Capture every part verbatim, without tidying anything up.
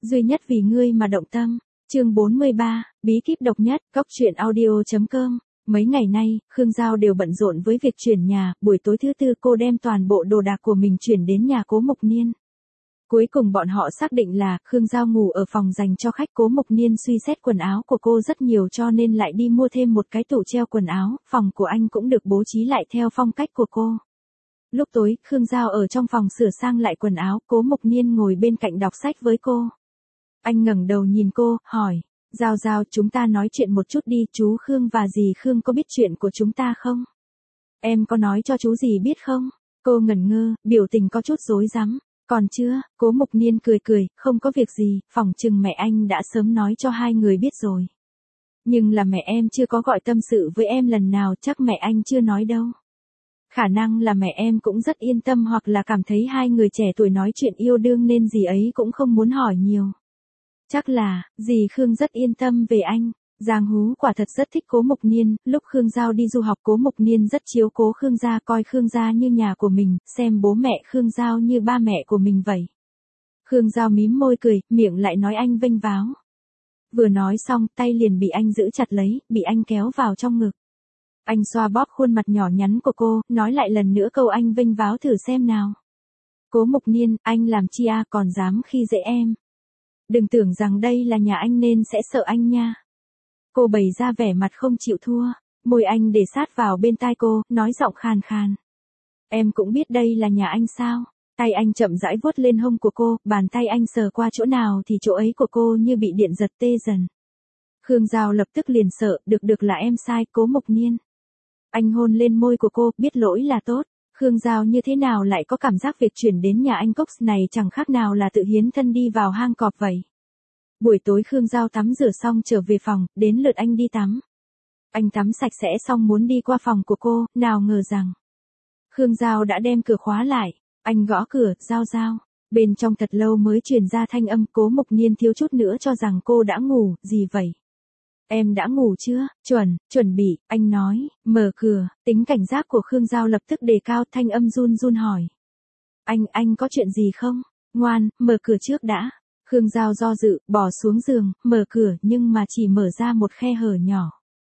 duy nhất vì ngươi mà động tâm. Chương bốn mươi ba, bí kíp độc nhất, cốc truyện audio chấm com. Mấy ngày nay, Khương Giao đều bận rộn với việc chuyển nhà, buổi tối thứ tư cô đem toàn bộ đồ đạc của mình chuyển đến nhà Cố Mục Niên. Cuối cùng bọn họ xác định là, Khương Giao ngủ ở phòng dành cho khách. Cố Mục Niên suy xét quần áo của cô rất nhiều cho nên lại đi mua thêm một cái tủ treo quần áo, phòng của anh cũng được bố trí lại theo phong cách của cô. Lúc tối, Khương Giao ở trong phòng sửa sang lại quần áo, Cố Mục Niên ngồi bên cạnh đọc sách với cô. Anh ngẩng đầu nhìn cô, hỏi, Giao Giao, chúng ta nói chuyện một chút đi, chú Khương và dì Khương có biết chuyện của chúng ta không? Em có nói cho chú dì biết không? Cô ngẩn ngơ, biểu tình có chút rối rắm. Còn chưa, Cố Mục Niên cười cười, không có việc gì, phỏng chừng mẹ anh đã sớm nói cho hai người biết rồi. Nhưng là mẹ em chưa có gọi tâm sự với em lần nào, chắc mẹ anh chưa nói đâu. Khả năng là mẹ em cũng rất yên tâm hoặc là cảm thấy hai người trẻ tuổi nói chuyện yêu đương nên dì ấy cũng không muốn hỏi nhiều. Chắc là, dì Khương rất yên tâm về anh. Giang Hú quả thật rất thích Cố Mục Niên, lúc Khương Giao đi du học Cố Mục Niên rất chiếu cố Khương gia, coi Khương gia như nhà của mình, xem bố mẹ Khương Giao như ba mẹ của mình vậy. Khương Giao mím môi cười, miệng lại nói anh vênh váo. Vừa nói xong, tay liền bị anh giữ chặt lấy, bị anh kéo vào trong ngực. Anh xoa bóp khuôn mặt nhỏ nhắn của cô, nói lại lần nữa câu anh vênh váo thử xem nào. Cố Mục Niên, anh làm chi à, còn dám khi dễ em. Đừng tưởng rằng đây là nhà anh nên sẽ sợ anh nha. Cô bày ra vẻ mặt không chịu thua, môi anh để sát vào bên tai cô, nói giọng khàn khàn. Em cũng biết đây là nhà anh sao? Tay anh chậm rãi vuốt lên hông của cô, bàn tay anh sờ qua chỗ nào thì chỗ ấy của cô như bị điện giật tê dần. Khương Giao lập tức liền sợ, được được là em sai, Cố Mục Niên. Anh hôn lên môi của cô, biết lỗi là tốt. Khương Giao như thế nào lại có cảm giác việc chuyển đến nhà anh Cox này chẳng khác nào là tự hiến thân đi vào hang cọp vậy. Buổi tối Khương Giao tắm rửa xong trở về phòng, đến lượt anh đi tắm. Anh tắm sạch sẽ xong muốn đi qua phòng của cô, nào ngờ rằng Khương Giao đã đem cửa khóa lại. Anh gõ cửa, Giao Giao. Bên trong thật lâu mới truyền ra thanh âm. Cố Mục Niên thiếu chút nữa cho rằng cô đã ngủ, gì vậy? Em đã ngủ chưa? Chuẩn, chuẩn bị, anh nói, mở cửa. Tính cảnh giác của Khương Giao lập tức đề cao, thanh âm run run hỏi. Anh, anh có chuyện gì không? Ngoan, mở cửa trước đã. Khương Giao do dự, bỏ xuống giường, mở cửa nhưng mà chỉ mở ra một khe hở nhỏ.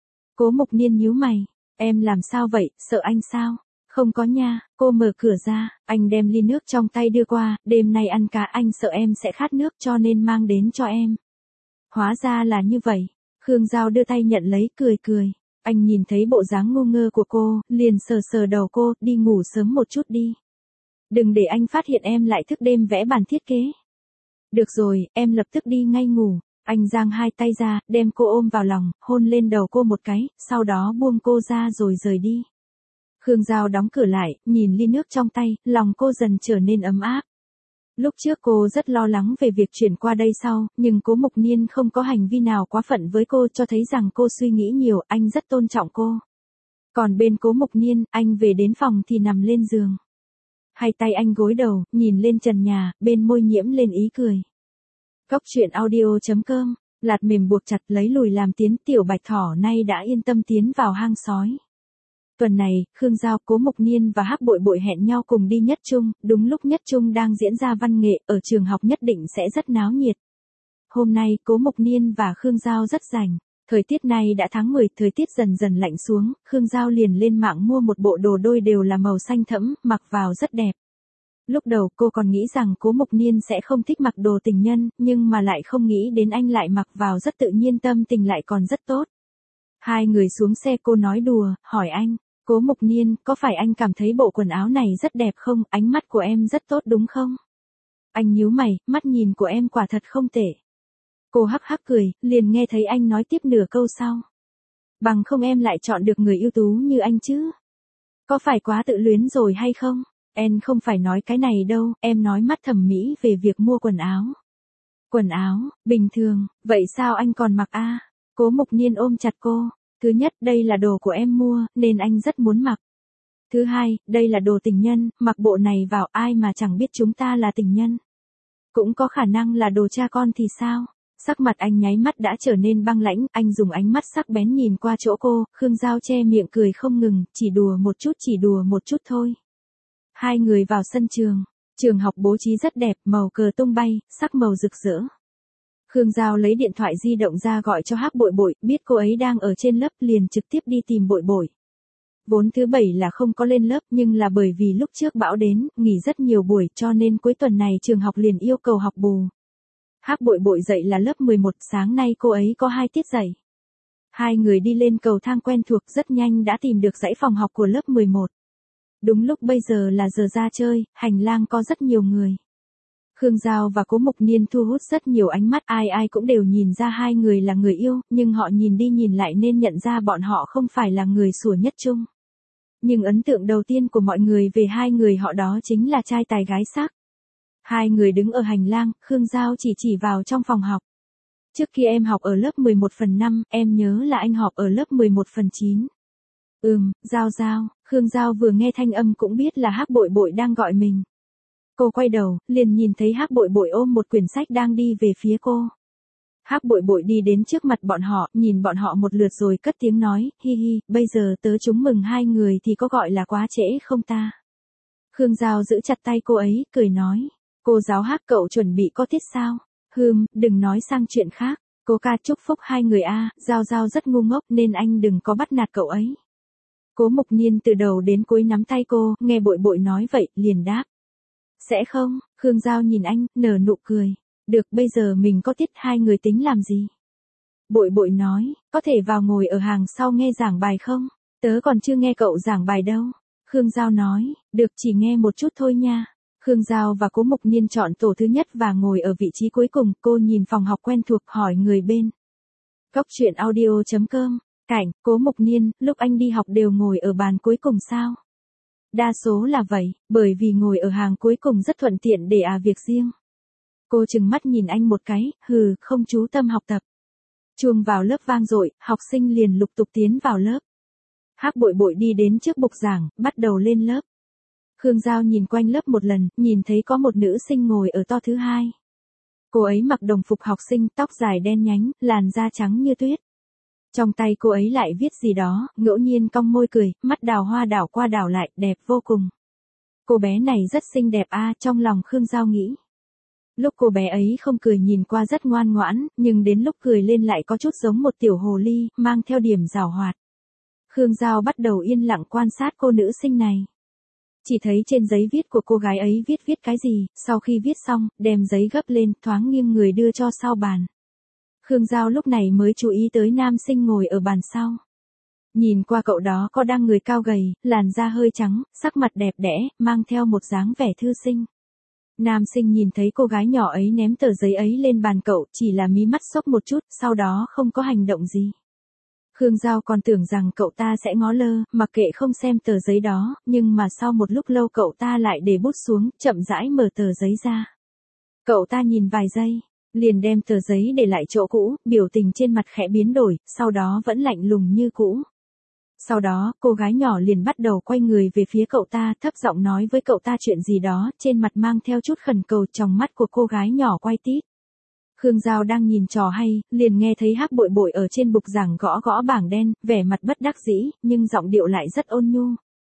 Cố Mục Niên nhíu mày, em làm sao vậy, sợ anh sao? Không có nha, cô mở cửa ra, anh đem ly nước trong tay đưa qua, đêm nay ăn cá anh sợ em sẽ khát nước cho nên mang đến cho em. Hóa ra là như vậy. Khương Giao đưa tay nhận lấy, cười cười. Anh nhìn thấy bộ dáng ngu ngơ của cô, liền sờ sờ đầu cô, đi ngủ sớm một chút đi. Đừng để anh phát hiện em lại thức đêm vẽ bản thiết kế. Được rồi, em lập tức đi ngay ngủ. Anh giang hai tay ra, đem cô ôm vào lòng, hôn lên đầu cô một cái, sau đó buông cô ra rồi rời đi. Khương Giao đóng cửa lại, nhìn ly nước trong tay, lòng cô dần trở nên ấm áp. Lúc trước cô rất lo lắng về việc chuyển qua đây sau, nhưng Cố Mục Niên không có hành vi nào quá phận với cô, cho thấy rằng cô suy nghĩ nhiều, anh rất tôn trọng cô. Còn bên Cố Mục Niên, anh về đến phòng thì nằm lên giường. Hai tay anh gối đầu, nhìn lên trần nhà, bên môi nhiễm lên ý cười. Cốc truyện audio chấm com, lạt mềm buộc chặt lấy lùi làm tiến, tiểu bạch thỏ nay đã yên tâm tiến vào hang sói. Tuần này, Khương Giao, Cố Mục Niên và Hắc Bội Bội hẹn nhau cùng đi Nhất Trung, đúng lúc Nhất Trung đang diễn ra văn nghệ, ở trường học nhất định sẽ rất náo nhiệt. Hôm nay, Cố Mục Niên và Khương Giao rất rảnh. Thời tiết này đã tháng mười, thời tiết dần dần lạnh xuống, Khương Giao liền lên mạng mua một bộ đồ đôi đều là màu xanh thẫm, mặc vào rất đẹp. Lúc đầu cô còn nghĩ rằng Cố Mục Niên sẽ không thích mặc đồ tình nhân, nhưng mà lại không nghĩ đến anh lại mặc vào rất tự nhiên, tâm tình lại còn rất tốt. Hai người xuống xe, cô nói đùa, hỏi anh, Cố Mục Niên, có phải anh cảm thấy bộ quần áo này rất đẹp không, ánh mắt của em rất tốt đúng không? Anh nhíu mày, mắt nhìn của em quả thật không tệ. Cô hắc hắc cười, liền nghe thấy anh nói tiếp nửa câu sau. Bằng không em lại chọn được người ưu tú như anh chứ? Có phải quá tự luyến rồi hay không? Em không phải nói cái này đâu, em nói mắt thẩm mỹ về việc mua quần áo. Quần áo, bình thường, vậy sao anh còn mặc a? Cố Mục Niên ôm chặt cô. Thứ nhất, đây là đồ của em mua, nên anh rất muốn mặc. Thứ hai, đây là đồ tình nhân, mặc bộ này vào ai mà chẳng biết chúng ta là tình nhân. Cũng có khả năng là đồ cha con thì sao? Sắc mặt anh nháy mắt đã trở nên băng lãnh, anh dùng ánh mắt sắc bén nhìn qua chỗ cô, Khương Giao che miệng cười không ngừng, chỉ đùa một chút, chỉ đùa một chút thôi. Hai người vào sân trường, trường học bố trí rất đẹp, màu cờ tung bay, sắc màu rực rỡ. Khương Giao lấy điện thoại di động ra gọi cho Hắc Bội Bội, biết cô ấy đang ở trên lớp liền trực tiếp đi tìm Bội Bội. Vốn thứ bảy là không có lên lớp nhưng là bởi vì lúc trước bão đến, nghỉ rất nhiều buổi cho nên cuối tuần này trường học liền yêu cầu học bù. Hắc Bội Bội dạy là lớp mười một, sáng nay cô ấy có hai tiết dạy. Hai người đi lên cầu thang quen thuộc rất nhanh đã tìm được dãy phòng học của lớp mười một. Đúng lúc bây giờ là giờ ra chơi, hành lang có rất nhiều người. Khương Giao và Cố Mục Niên thu hút rất nhiều ánh mắt, ai ai cũng đều nhìn ra hai người là người yêu, nhưng họ nhìn đi nhìn lại nên nhận ra bọn họ không phải là người sủa nhất chung. Nhưng ấn tượng đầu tiên của mọi người về hai người họ đó chính là trai tài gái sắc. Hai người đứng ở hành lang, Khương Giao chỉ chỉ vào trong phòng học. Trước kia em học ở lớp mười một phần năm, em nhớ là anh học ở lớp mười một phần chín. Ừm, Giao Giao, Khương Giao vừa nghe thanh âm cũng biết là Hắc Bội Bội đang gọi mình. Cô quay đầu, liền nhìn thấy Hắc Bội Bội ôm một quyển sách đang đi về phía cô. Hắc Bội Bội đi đến trước mặt bọn họ, nhìn bọn họ một lượt rồi cất tiếng nói, hi hi, bây giờ tớ chúng mừng hai người thì có gọi là quá trễ không ta? Khương Giao giữ chặt tay cô ấy, cười nói, cô giáo Hắc cậu chuẩn bị có tiết sao? Hừm, đừng nói sang chuyện khác, cô ca chúc phúc hai người a, Giao Giao rất ngu ngốc nên anh đừng có bắt nạt cậu ấy. Cố Mục Niên từ đầu đến cuối nắm tay cô, nghe Bội Bội nói vậy, liền đáp. Sẽ không, Khương Giao nhìn anh, nở nụ cười. Được, bây giờ mình có tiết hai người tính làm gì? Bội Bội nói, có thể vào ngồi ở hàng sau nghe giảng bài không? Tớ còn chưa nghe cậu giảng bài đâu. Khương Giao nói, được chỉ nghe một chút thôi nha. Khương Giao và Cố Mục Niên chọn tổ thứ nhất và ngồi ở vị trí cuối cùng, cô nhìn phòng học quen thuộc hỏi người bên. Cóc truyện audio chấm com, cảnh, Cố Mục Niên, lúc anh đi học đều ngồi ở bàn cuối cùng sao? Đa số là vậy, bởi vì ngồi ở hàng cuối cùng rất thuận tiện để à việc riêng. Cô trừng mắt nhìn anh một cái, hừ, không chú tâm học tập. Chuông vào lớp vang dội, học sinh liền lục tục tiến vào lớp. Hắc Bội Bội đi đến trước bục giảng, bắt đầu lên lớp. Khương Giao nhìn quanh lớp một lần, nhìn thấy có một nữ sinh ngồi ở to thứ hai. Cô ấy mặc đồng phục học sinh, tóc dài đen nhánh, làn da trắng như tuyết. Trong tay cô ấy lại viết gì đó, ngẫu nhiên cong môi cười, mắt đào hoa đảo qua đảo lại, đẹp vô cùng. Cô bé này rất xinh đẹp a, trong lòng Khương Giao nghĩ. Lúc cô bé ấy không cười nhìn qua rất ngoan ngoãn, nhưng đến lúc cười lên lại có chút giống một tiểu hồ ly, mang theo điểm giảo hoạt. Khương Giao bắt đầu yên lặng quan sát cô nữ sinh này. Chỉ thấy trên giấy viết của cô gái ấy viết viết cái gì, sau khi viết xong, đem giấy gấp lên, thoáng nghiêng người đưa cho sau bàn. Khương Giao lúc này mới chú ý tới nam sinh ngồi ở bàn sau. Nhìn qua cậu đó có đang người cao gầy, làn da hơi trắng, sắc mặt đẹp đẽ, mang theo một dáng vẻ thư sinh. Nam sinh nhìn thấy cô gái nhỏ ấy ném tờ giấy ấy lên bàn cậu, chỉ là mí mắt xốc một chút, sau đó không có hành động gì. Khương Giao còn tưởng rằng cậu ta sẽ ngó lơ, mặc kệ không xem tờ giấy đó, nhưng mà sau một lúc lâu cậu ta lại để bút xuống, chậm rãi mở tờ giấy ra. Cậu ta nhìn vài giây, liền đem tờ giấy để lại chỗ cũ, biểu tình trên mặt khẽ biến đổi, sau đó vẫn lạnh lùng như cũ. Sau đó, cô gái nhỏ liền bắt đầu quay người về phía cậu ta, thấp giọng nói với cậu ta chuyện gì đó, trên mặt mang theo chút khẩn cầu, trong mắt của cô gái nhỏ quay tít. Khương Giao đang nhìn trò hay, liền nghe thấy Hắc Bội Bội ở trên bục giảng gõ gõ bảng đen, vẻ mặt bất đắc dĩ, nhưng giọng điệu lại rất ôn nhu.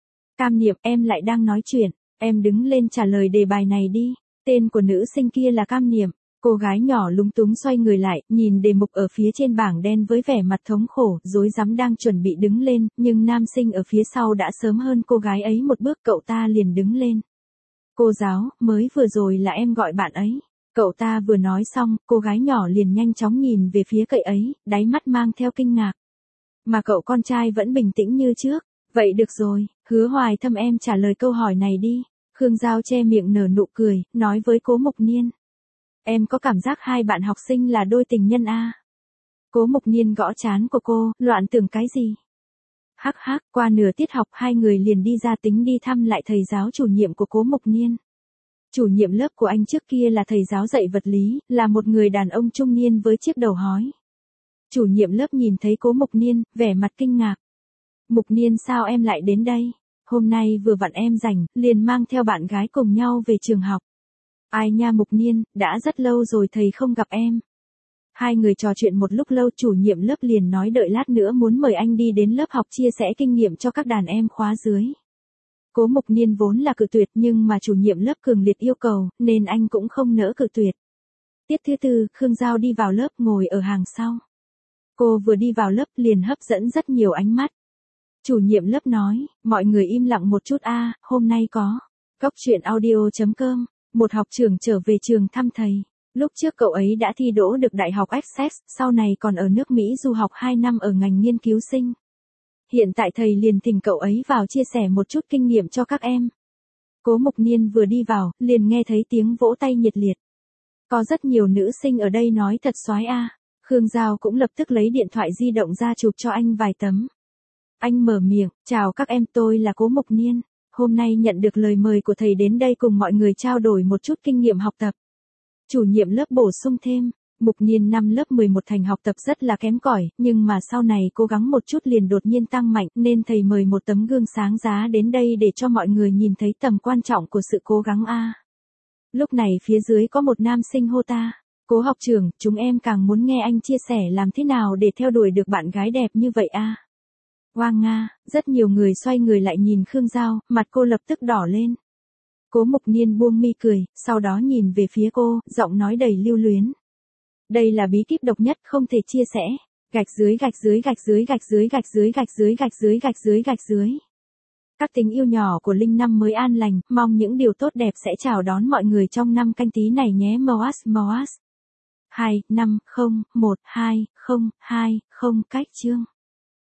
Cam Niệm, em lại đang nói chuyện, em đứng lên trả lời đề bài này đi. Tên của nữ sinh kia là Cam Niệm. Cô gái nhỏ lúng túng xoay người lại, nhìn đề mục ở phía trên bảng đen với vẻ mặt thống khổ, rối rắm đang chuẩn bị đứng lên, nhưng nam sinh ở phía sau đã sớm hơn cô gái ấy một bước, cậu ta liền đứng lên. Cô giáo, mới vừa rồi là em gọi bạn ấy. Cậu ta vừa nói xong, cô gái nhỏ liền nhanh chóng nhìn về phía cậu ấy, đáy mắt mang theo kinh ngạc. Mà cậu con trai vẫn bình tĩnh như trước. Vậy được rồi, Hứa Hoài Thâm em trả lời câu hỏi này đi. Khương Giao che miệng nở nụ cười, nói với Cố Mục Niên. Em có cảm giác hai bạn học sinh là đôi tình nhân a? Cố Mục Niên gõ trán của cô, loạn tưởng cái gì? Hắc hắc, qua nửa tiết học hai người liền đi ra tính đi thăm lại thầy giáo chủ nhiệm của Cố Mục Niên. Chủ nhiệm lớp của anh trước kia là thầy giáo dạy vật lý, là một người đàn ông trung niên với chiếc đầu hói. Chủ nhiệm lớp nhìn thấy Cố Mục Niên, vẻ mặt kinh ngạc. Mục Niên sao em lại đến đây? Hôm nay vừa vặn em rảnh, liền mang theo bạn gái cùng nhau về trường học. Ai nha Mục Niên, đã rất lâu rồi thầy không gặp em. Hai người trò chuyện một lúc lâu, chủ nhiệm lớp liền nói đợi lát nữa muốn mời anh đi đến lớp học chia sẻ kinh nghiệm cho các đàn em khóa dưới. Cố Mục Niên vốn là cự tuyệt nhưng mà chủ nhiệm lớp cường liệt yêu cầu, nên anh cũng không nỡ cự tuyệt. Tiết thứ tư, Khương Giao đi vào lớp ngồi ở hàng sau. Cô vừa đi vào lớp liền hấp dẫn rất nhiều ánh mắt. Chủ nhiệm lớp nói, mọi người im lặng một chút a, hôm nay có. Cốc truyện audio chấm com, một học trưởng trở về trường thăm thầy. Lúc trước cậu ấy đã thi đỗ được Đại học Essex, sau này còn ở nước Mỹ du học hai năm ở ngành nghiên cứu sinh. Hiện tại thầy liền thỉnh cậu ấy vào chia sẻ một chút kinh nghiệm cho các em. Cố Mục Niên vừa đi vào, liền nghe thấy tiếng vỗ tay nhiệt liệt. Có rất nhiều nữ sinh ở đây nói thật soái a. Khương Giao cũng lập tức lấy điện thoại di động ra chụp cho anh vài tấm. Anh mở miệng, chào các em, tôi là Cố Mục Niên. Hôm nay nhận được lời mời của thầy đến đây cùng mọi người trao đổi một chút kinh nghiệm học tập. Chủ nhiệm lớp bổ sung thêm, Mục Niên năm lớp mười một thành học tập rất là kém cỏi, nhưng mà sau này cố gắng một chút liền đột nhiên tăng mạnh, nên thầy mời một tấm gương sáng giá đến đây để cho mọi người nhìn thấy tầm quan trọng của sự cố gắng a. Lúc này phía dưới có một nam sinh hô ta, Cố học trưởng, chúng em càng muốn nghe anh chia sẻ làm thế nào để theo đuổi được bạn gái đẹp như vậy a. Oang nga, rất nhiều người xoay người lại nhìn Khương Giao, mặt cô lập tức đỏ lên. Cố Mục Niên buông mi cười, sau đó nhìn về phía cô, giọng nói đầy lưu luyến. Đây là bí kíp độc nhất không thể chia sẻ. Gạch dưới gạch dưới gạch dưới gạch dưới gạch dưới gạch dưới gạch dưới gạch dưới gạch dưới. Các tình yêu nhỏ của Linh năm mới an lành, mong những điều tốt đẹp sẽ chào đón mọi người trong năm Canh Tý này nhé. Moas Moas. hai, năm, không, một, hai, không, hai, không cách chương.